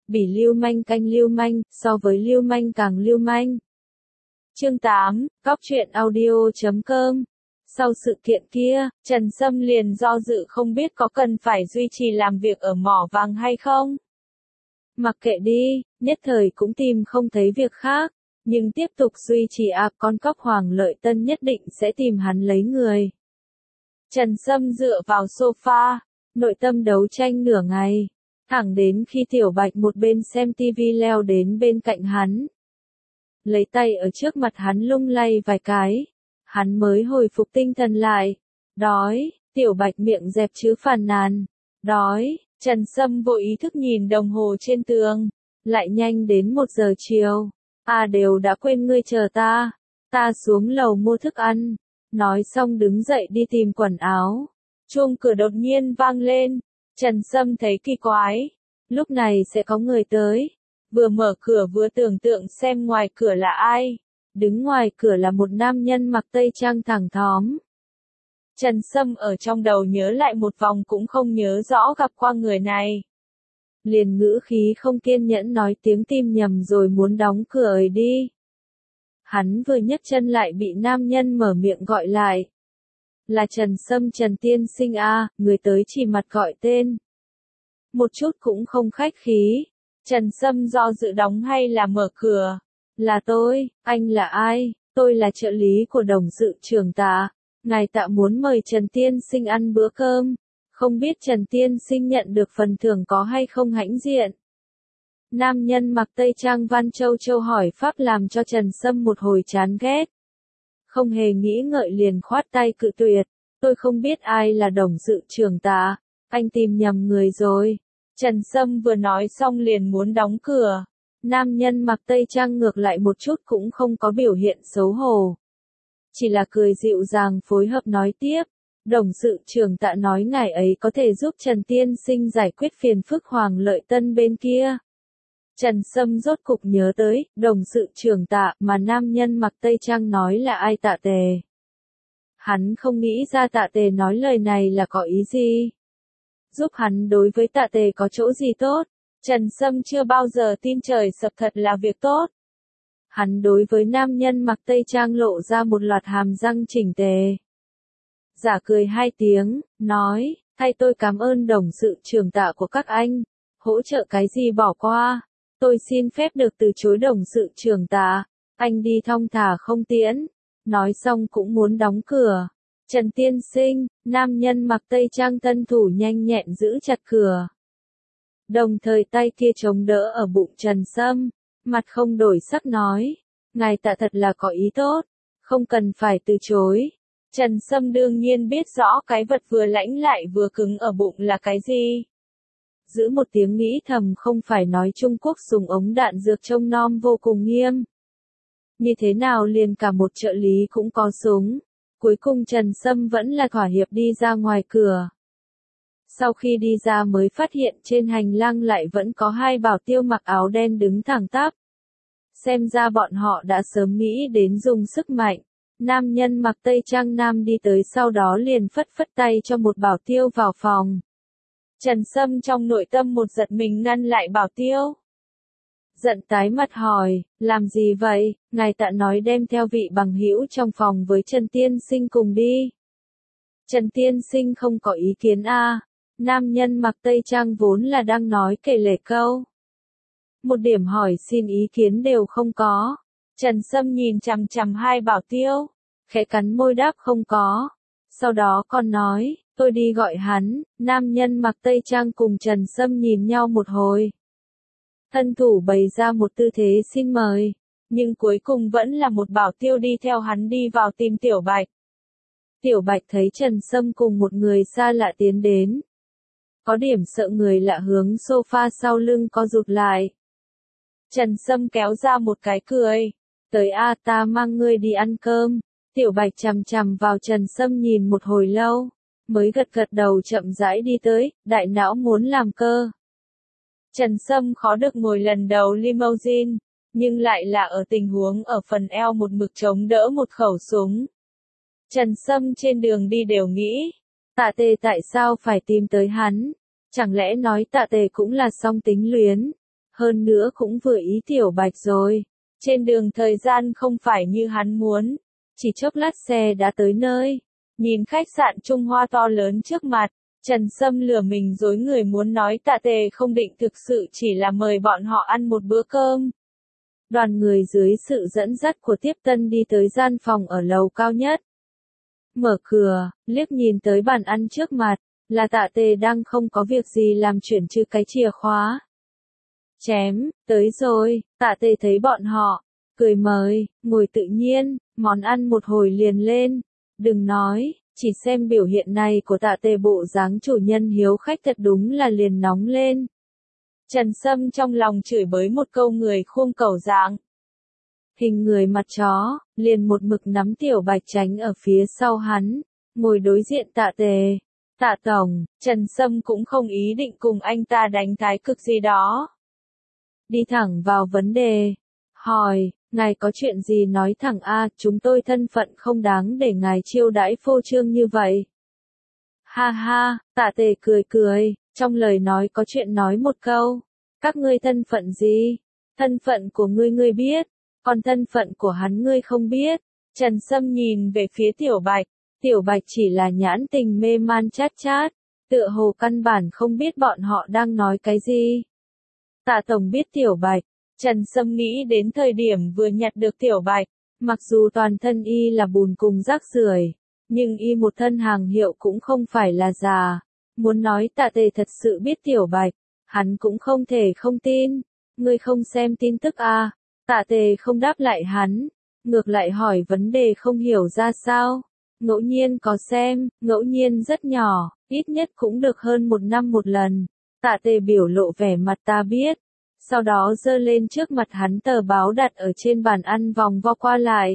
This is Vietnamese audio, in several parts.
Bỉ lưu manh canh lưu manh, so với lưu manh càng lưu manh. Chương 8, Cóc truyện audio.com. Sau sự kiện kia, Trần Sâm liền do dự không biết có cần phải duy trì làm việc ở mỏ vàng hay không. Mặc kệ đi, nhất thời cũng tìm không thấy việc khác, nhưng tiếp tục duy trì con cóc Hoàng Lợi Tân nhất định sẽ tìm hắn lấy người. Trần Sâm dựa vào sofa, nội tâm đấu tranh nửa ngày, thẳng đến khi Tiểu Bạch một bên xem tivi leo đến bên cạnh hắn. Lấy tay ở trước mặt hắn lung lay vài cái, hắn mới hồi phục tinh thần lại. Đói, Tiểu Bạch miệng dẹp chữ phàn nàn. Đói, Trần Sâm vô ý thức nhìn đồng hồ trên tường, lại nhanh đến 1 giờ chiều. Đều đã quên ngươi chờ ta xuống lầu mua thức ăn. Nói xong đứng dậy đi tìm quần áo. Chuông cửa đột nhiên vang lên, Trần Sâm thấy kỳ quái, lúc này sẽ có người tới. Vừa mở cửa vừa tưởng tượng xem ngoài cửa là ai. Đứng ngoài cửa là một nam nhân mặc tây trang thẳng thóm. Trần Sâm ở trong đầu nhớ lại một vòng cũng không nhớ rõ gặp qua người này. Liền ngữ khí không kiên nhẫn nói tiếng tim nhầm rồi muốn đóng cửa ấy đi. Hắn vừa nhấc chân lại bị nam nhân mở miệng gọi lại. Là Trần Sâm, Trần tiên sinh người tới chỉ mặt gọi tên. Một chút cũng không khách khí. Trần Sâm do dự đóng hay là mở cửa. Là tôi, anh là ai? Tôi là trợ lý của đồng sự trưởng Tạ. Ngài Tạ muốn mời Trần tiên sinh ăn bữa cơm. Không biết Trần tiên sinh nhận được phần thưởng có hay không hãnh diện. Nam nhân mặc tây trang văn châu châu hỏi pháp làm cho Trần Sâm một hồi chán ghét. Không hề nghĩ ngợi liền khoát tay cự tuyệt. Tôi không biết ai là đồng sự trưởng Tạ. Anh tìm nhầm người rồi. Trần Sâm vừa nói xong liền muốn đóng cửa. Nam nhân mặc tây trang ngược lại một chút cũng không có biểu hiện xấu hổ. Chỉ là cười dịu dàng phối hợp nói tiếp. Đồng sự trưởng Tạ nói ngài ấy có thể giúp Trần tiên sinh giải quyết phiền phức Hoàng Lợi Tân bên kia. Trần Sâm rốt cục nhớ tới, đồng sự trưởng Tạ mà nam nhân mặc tây trang nói là ai Tạ Tề. Hắn không nghĩ ra Tạ Tề nói lời này là có ý gì. Giúp hắn đối với Tạ Tề có chỗ gì tốt. Trần Sâm chưa bao giờ tin trời sập thật là việc tốt. Hắn đối với nam nhân mặc tây trang lộ ra một loạt hàm răng chỉnh tề. Giả cười 2 tiếng, nói, thay tôi cảm ơn đồng sự trưởng Tạ của các anh. Hỗ trợ cái gì bỏ qua. Tôi xin phép được từ chối đồng sự trưởng Tạ. Anh đi thong thả không tiễn. Nói xong cũng muốn đóng cửa. Trần tiên sinh, nam nhân mặc tây trang tân thủ nhanh nhẹn giữ chặt cửa. Đồng thời tay kia chống đỡ ở bụng Trần Sâm, mặt không đổi sắc nói, ngài Tạ thật là có ý tốt, không cần phải từ chối. Trần Sâm đương nhiên biết rõ cái vật vừa lãnh lại vừa cứng ở bụng là cái gì. Giữ một tiếng nghĩ thầm không phải nói Trung Quốc dùng ống đạn dược trông nom vô cùng nghiêm. Như thế nào liền cả một trợ lý cũng có súng. Cuối cùng Trần Sâm vẫn là thỏa hiệp đi ra ngoài cửa. Sau khi đi ra mới phát hiện trên hành lang lại vẫn có 2 bảo tiêu mặc áo đen đứng thẳng tắp. Xem ra bọn họ đã sớm nghĩ đến dùng sức mạnh. Nam nhân mặc tây trang nam đi tới sau đó liền phất phất tay cho một bảo tiêu vào phòng. Trần Sâm trong nội tâm một giật mình ngăn lại bảo tiêu. Giận tái mặt hỏi, làm gì vậy, ngài Tạ nói đem theo vị bằng hữu trong phòng với Trần tiên sinh cùng đi. Trần tiên sinh không có ý kiến Nam nhân mặc tây trang vốn là đang nói kể lể câu. Một điểm hỏi xin ý kiến đều không có. Trần Sâm nhìn chằm chằm 2 bảo tiêu, khẽ cắn môi đáp không có. Sau đó còn nói, tôi đi gọi hắn. Nam nhân mặc tây trang cùng Trần Sâm nhìn nhau một hồi. Thân thủ bày ra một tư thế xin mời, nhưng cuối cùng vẫn là một bảo tiêu đi theo hắn đi vào tìm Tiểu Bạch. Tiểu Bạch thấy Trần Sâm cùng một người xa lạ tiến đến. Có điểm sợ người lạ hướng sofa sau lưng co rụt lại. Trần Sâm kéo ra một cái cười. Tới ta mang ngươi đi ăn cơm. Tiểu Bạch chằm chằm vào Trần Sâm nhìn một hồi lâu. Mới gật gật đầu chậm rãi đi tới, đại não muốn làm cơ. Trần Sâm khó được ngồi lần đầu limousine, nhưng lại là ở tình huống ở phần eo một mực chống đỡ một khẩu súng. Trần Sâm trên đường đi đều nghĩ, Tạ Tề tại sao phải tìm tới hắn? Chẳng lẽ nói Tạ Tề cũng là song tính luyến? hơn nữa cũng vừa ý Tiểu Bạch rồi. Trên đường thời gian không phải như hắn muốn, chỉ chốc lát xe đã tới nơi. Nhìn khách sạn Trung Hoa to lớn trước mặt, Trần Sâm lừa mình dối người muốn nói Tạ Tề không định thực sự chỉ là mời bọn họ ăn một bữa cơm. Đoàn người dưới sự dẫn dắt của tiếp tân đi tới gian phòng ở lầu cao nhất. Mở cửa, liếc nhìn tới bàn ăn trước mặt, là Tạ Tề đang không có việc gì làm chuyển trừ cái chìa khóa. Chém, tới rồi, Tạ Tề thấy bọn họ, cười mời, ngồi tự nhiên, món ăn một hồi liền lên. Đừng nói, chỉ xem biểu hiện này của Tạ Tề bộ dáng chủ nhân hiếu khách thật đúng là liền nóng lên. Trần Sâm trong lòng chửi bới một câu người khuông cẩu dạng. Hình người mặt chó, liền một mực nắm Tiểu Bạch tránh ở phía sau hắn, ngồi đối diện Tạ Tề. Tạ Tổng, Trần Sâm cũng không ý định cùng anh ta đánh thái cực gì đó. Đi thẳng vào vấn đề. Hỏi, ngài có chuyện gì nói thẳng a, chúng tôi thân phận không đáng để ngài chiêu đãi phô trương như vậy. Ha ha, Tạ Tề cười cười, trong lời nói có chuyện nói một câu. Các ngươi thân phận gì? Thân phận của ngươi biết, còn thân phận của hắn ngươi không biết. Trần Sâm nhìn về phía Tiểu Bạch. Tiểu Bạch chỉ là nhãn tình mê man chát chát, tựa hồ căn bản không biết bọn họ đang nói cái gì. Tạ Tổng biết Tiểu Bạch. Trần Sâm nghĩ đến thời điểm vừa nhặt được Tiểu Bạch, mặc dù toàn thân y là bùn cùng rác rưởi, nhưng y một thân hàng hiệu cũng không phải là già. Muốn nói Tạ Tề thật sự biết Tiểu Bạch, hắn cũng không thể không tin. Ngươi không xem tin tức à? Tạ Tề không đáp lại hắn, ngược lại hỏi vấn đề không hiểu ra sao. Ngẫu nhiên có xem, ngẫu nhiên rất nhỏ, ít nhất cũng được hơn 1 năm một lần. Tạ Tề biểu lộ vẻ mặt ta biết. Sau đó giơ lên trước mặt hắn tờ báo đặt ở trên bàn ăn vòng vo qua lại.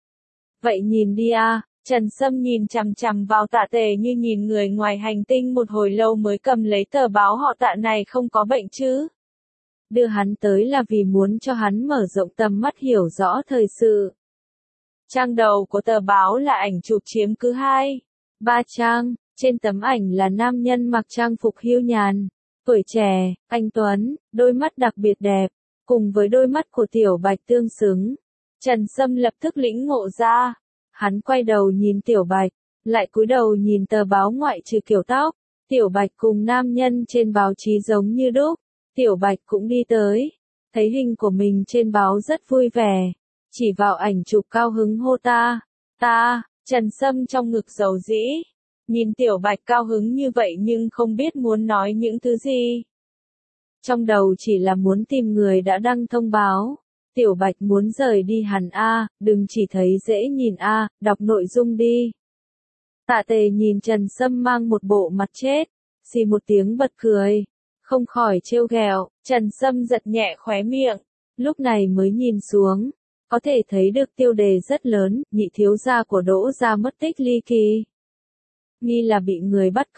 Vậy nhìn đi a. Trần Sâm nhìn chằm chằm vào Tạ Tề như nhìn người ngoài hành tinh một hồi lâu mới cầm lấy tờ báo họ Tạ này không có bệnh chứ. Đưa hắn tới là vì muốn cho hắn mở rộng tầm mắt hiểu rõ thời sự. Trang đầu của tờ báo là ảnh chụp chiếm cứ 2-3 trang, trên tấm ảnh là nam nhân mặc trang phục hiu nhàn, tuổi trẻ, anh tuấn, đôi mắt đặc biệt đẹp, cùng với đôi mắt của Tiểu Bạch tương xứng. Trần Sâm lập tức lĩnh ngộ ra, hắn quay đầu nhìn Tiểu Bạch, lại cúi đầu nhìn tờ báo ngoại trừ kiểu tóc, Tiểu Bạch cùng nam nhân trên báo chí giống như đúc. Tiểu Bạch cũng đi tới, thấy hình của mình trên báo rất vui vẻ, chỉ vào ảnh chụp cao hứng hô ta, Trần Sâm trong ngực dầu dĩ, nhìn Tiểu Bạch cao hứng như vậy nhưng không biết muốn nói những thứ gì. Trong đầu chỉ là muốn tìm người đã đăng thông báo, Tiểu Bạch muốn rời đi hẳn a, đừng chỉ thấy dễ nhìn a, đọc nội dung đi. Tạ Tề nhìn Trần Sâm mang một bộ mặt chết, xì một tiếng bật cười. Không khỏi trêu ghẹo, Trần Sâm giật nhẹ khóe miệng, lúc này mới nhìn xuống, có thể thấy được tiêu đề rất lớn, nhị thiếu gia của Đỗ gia mất tích ly kỳ. Nghi là bị người bắt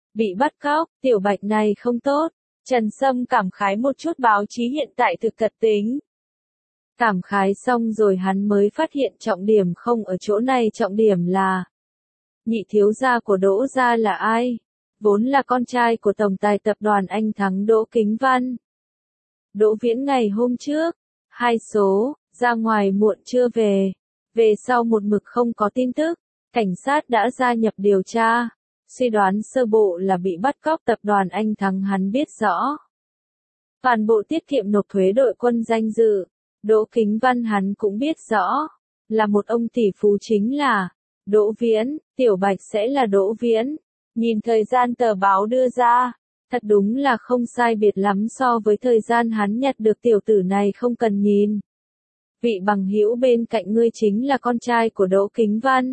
cóc, Tiểu Bạch này không tốt. Trần Sâm cảm khái một chút báo chí hiện tại thực thật tính. Cảm khái xong rồi hắn mới phát hiện trọng điểm không ở chỗ này, trọng điểm là nhị thiếu gia của Đỗ gia là ai? Vốn là con trai của tổng tài tập đoàn Anh Thắng Đỗ Kính Văn. Đỗ Viễn ngày hôm trước, 2 số, ra ngoài muộn chưa về. Về sau một mực không có tin tức, cảnh sát đã gia nhập điều tra. Suy đoán sơ bộ là bị bắt cóc tập đoàn Anh Thắng hắn biết rõ. Toàn bộ tiết kiệm nộp thuế đội quân danh dự. Đỗ Kính Văn hắn cũng biết rõ. Là một ông tỷ phú chính là Đỗ Viễn, Tiểu Bạch sẽ là Đỗ Viễn. Nhìn thời gian tờ báo đưa ra, thật đúng là không sai biệt lắm so với thời gian hắn nhặt được tiểu tử này không cần nhìn. Vị bằng hữu bên cạnh ngươi chính là con trai của Đỗ Kính Văn.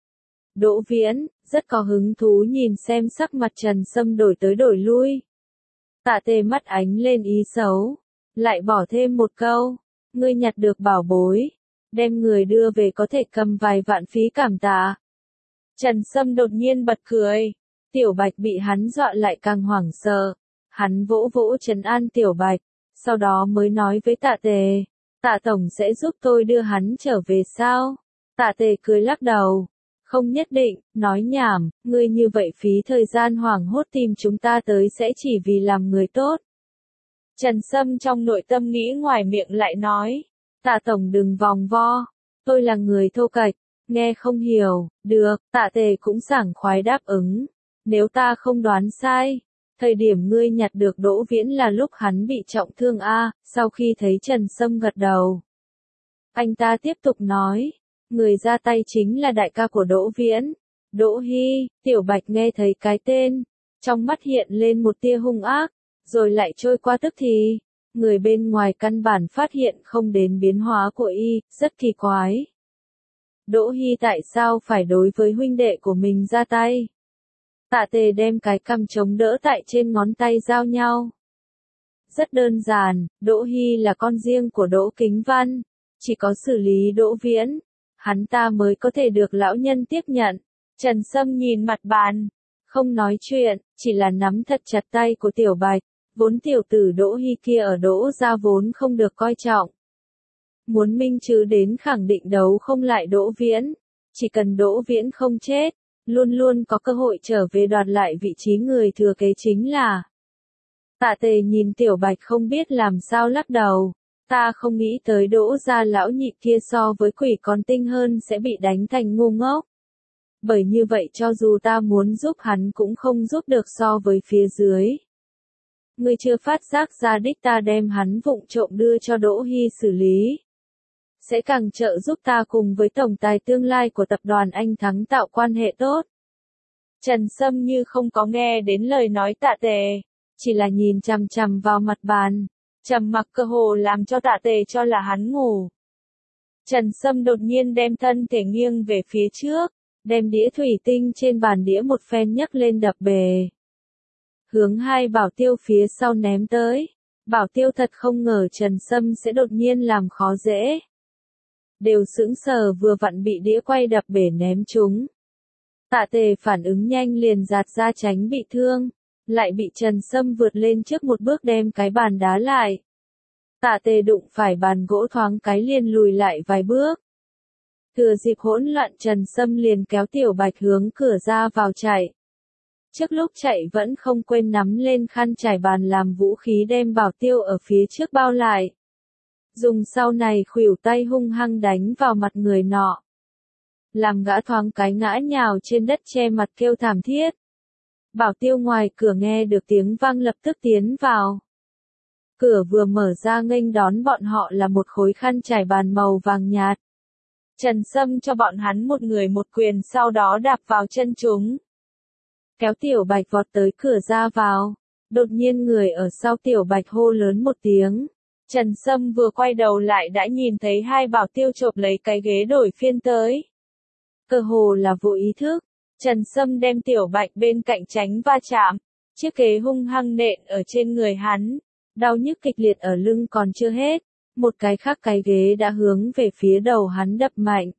Đỗ Viễn, rất có hứng thú nhìn xem sắc mặt Trần Sâm đổi tới đổi lui. Tạ Tề mắt ánh lên ý xấu, lại bỏ thêm một câu, ngươi nhặt được bảo bối, đem người đưa về có thể cầm vài vạn phí cảm tạ. Trần Sâm đột nhiên bật cười. Tiểu Bạch bị hắn dọa lại càng hoảng sợ. Hắn vỗ vỗ trấn an Tiểu Bạch, sau đó mới nói với Tạ Tề, Tạ Tổng sẽ giúp tôi đưa hắn trở về sao? Tạ Tề cười lắc đầu, không nhất định, nói nhảm, ngươi như vậy phí thời gian hoảng hốt tìm chúng ta tới sẽ chỉ vì làm người tốt. Trần Sâm trong nội tâm nghĩ ngoài miệng lại nói. Tạ tổng đừng vòng vo. Tôi là người thô kệch, nghe không hiểu. Được, Tạ Tề cũng sảng khoái đáp ứng. Nếu ta không đoán sai, thời điểm ngươi nhặt được Đỗ Viễn là lúc hắn bị trọng thương a. Sau khi thấy Trần Sâm gật đầu, anh ta tiếp tục nói, người ra tay chính là đại ca của Đỗ Viễn, Đỗ Hy. Tiểu Bạch nghe thấy cái tên, trong mắt hiện lên một tia hung ác, rồi lại trôi qua tức thì. Người bên ngoài căn bản phát hiện không đến biến hóa của y, rất kỳ quái. Đỗ Hy tại sao phải đối với huynh đệ của mình ra tay? Tạ Tề đem cái cằm chống đỡ tại trên ngón tay giao nhau. Rất đơn giản, Đỗ Hy là con riêng của Đỗ Kính Văn, chỉ có xử lý Đỗ Viễn, hắn ta mới có thể được lão nhân tiếp nhận. Trần Sâm nhìn mặt bàn, không nói chuyện, chỉ là nắm thật chặt tay của Tiểu Bạch, vốn tiểu tử Đỗ Hy kia ở Đỗ gia vốn không được coi trọng. Muốn minh chứng đến khẳng định đấu không lại Đỗ Viễn, chỉ cần Đỗ Viễn không chết, luôn luôn có cơ hội trở về đoạt lại vị trí người thừa kế chính là. Tạ Tề nhìn Tiểu Bạch không biết làm sao lắc đầu, ta không nghĩ tới Đỗ gia lão nhị kia so với quỷ còn tinh hơn sẽ bị đánh thành ngu ngốc. Bởi như vậy cho dù ta muốn giúp hắn cũng không giúp được so với phía dưới. Ngươi chưa phát giác ra đích ta đem hắn vụng trộm đưa cho Đỗ Hy xử lý, sẽ càng trợ giúp ta cùng với tổng tài tương lai của tập đoàn Anh Thắng tạo quan hệ tốt. Trần Sâm như không có nghe đến lời nói Tạ Tề, chỉ là nhìn chằm chằm vào mặt bàn, trầm mặc cơ hồ làm cho Tạ Tề cho là hắn ngủ. Trần Sâm đột nhiên đem thân thể nghiêng về phía trước, đem đĩa thủy tinh trên bàn đĩa một phen nhấc lên đập bề. Hướng hai Bảo Tiêu phía sau ném tới. Bảo Tiêu thật không ngờ Trần Sâm sẽ đột nhiên làm khó dễ. Đều sững sờ vừa vặn bị đĩa quay đập bể ném chúng. Tạ Tề phản ứng nhanh liền giạt ra tránh bị thương, lại bị Trần Sâm vượt lên trước một bước đem cái bàn đá lại. Tạ Tề đụng phải bàn gỗ thoáng cái liền lùi lại vài bước. Thừa dịp hỗn loạn Trần Sâm liền kéo Tiểu Bạch hướng cửa ra vào chạy. Trước lúc chạy vẫn không quên nắm lên khăn trải bàn làm vũ khí đem Bảo Tiêu ở phía trước bao lại. Dùng sau này khuỷu tay hung hăng đánh vào mặt người nọ. Làm gã thoáng cái ngã nhào trên đất che mặt kêu thảm thiết. Bảo Tiêu ngoài cửa nghe được tiếng vang lập tức tiến vào. Cửa vừa mở ra nghênh đón bọn họ là một khối khăn trải bàn màu vàng nhạt. Trần Sâm cho bọn hắn một người một quyền sau đó đạp vào chân chúng. Kéo Tiểu Bạch vọt tới cửa ra vào. Đột nhiên người ở sau Tiểu Bạch hô lớn một tiếng. Trần Sâm vừa quay đầu lại đã nhìn thấy hai Bảo Tiêu chộp lấy cái ghế đổi phiên tới. Cơ hồ là vô ý thức, Trần Sâm đem Tiểu Bạch bên cạnh tránh va chạm. Chiếc ghế hung hăng nện ở trên người hắn. Đau nhức kịch liệt ở lưng còn chưa hết. Một cái khác cái ghế đã hướng về phía đầu hắn đập mạnh.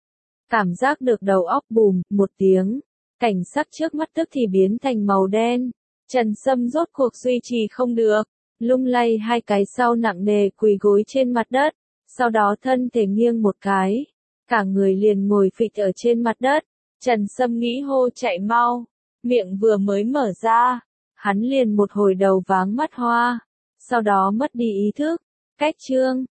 Cảm giác được đầu óc bùm, một tiếng. Cảnh sắc trước mắt tức thì biến thành màu đen. Trần Sâm rốt cuộc duy trì không được. Lung lay hai cái sau nặng nề quỳ gối trên mặt đất. Sau đó thân thể nghiêng một cái. Cả người liền ngồi phịch ở trên mặt đất. Trần Sâm nghĩ hô chạy mau. Miệng vừa mới mở ra. Hắn liền một hồi đầu váng mắt hoa. Sau đó mất đi ý thức. Cách chương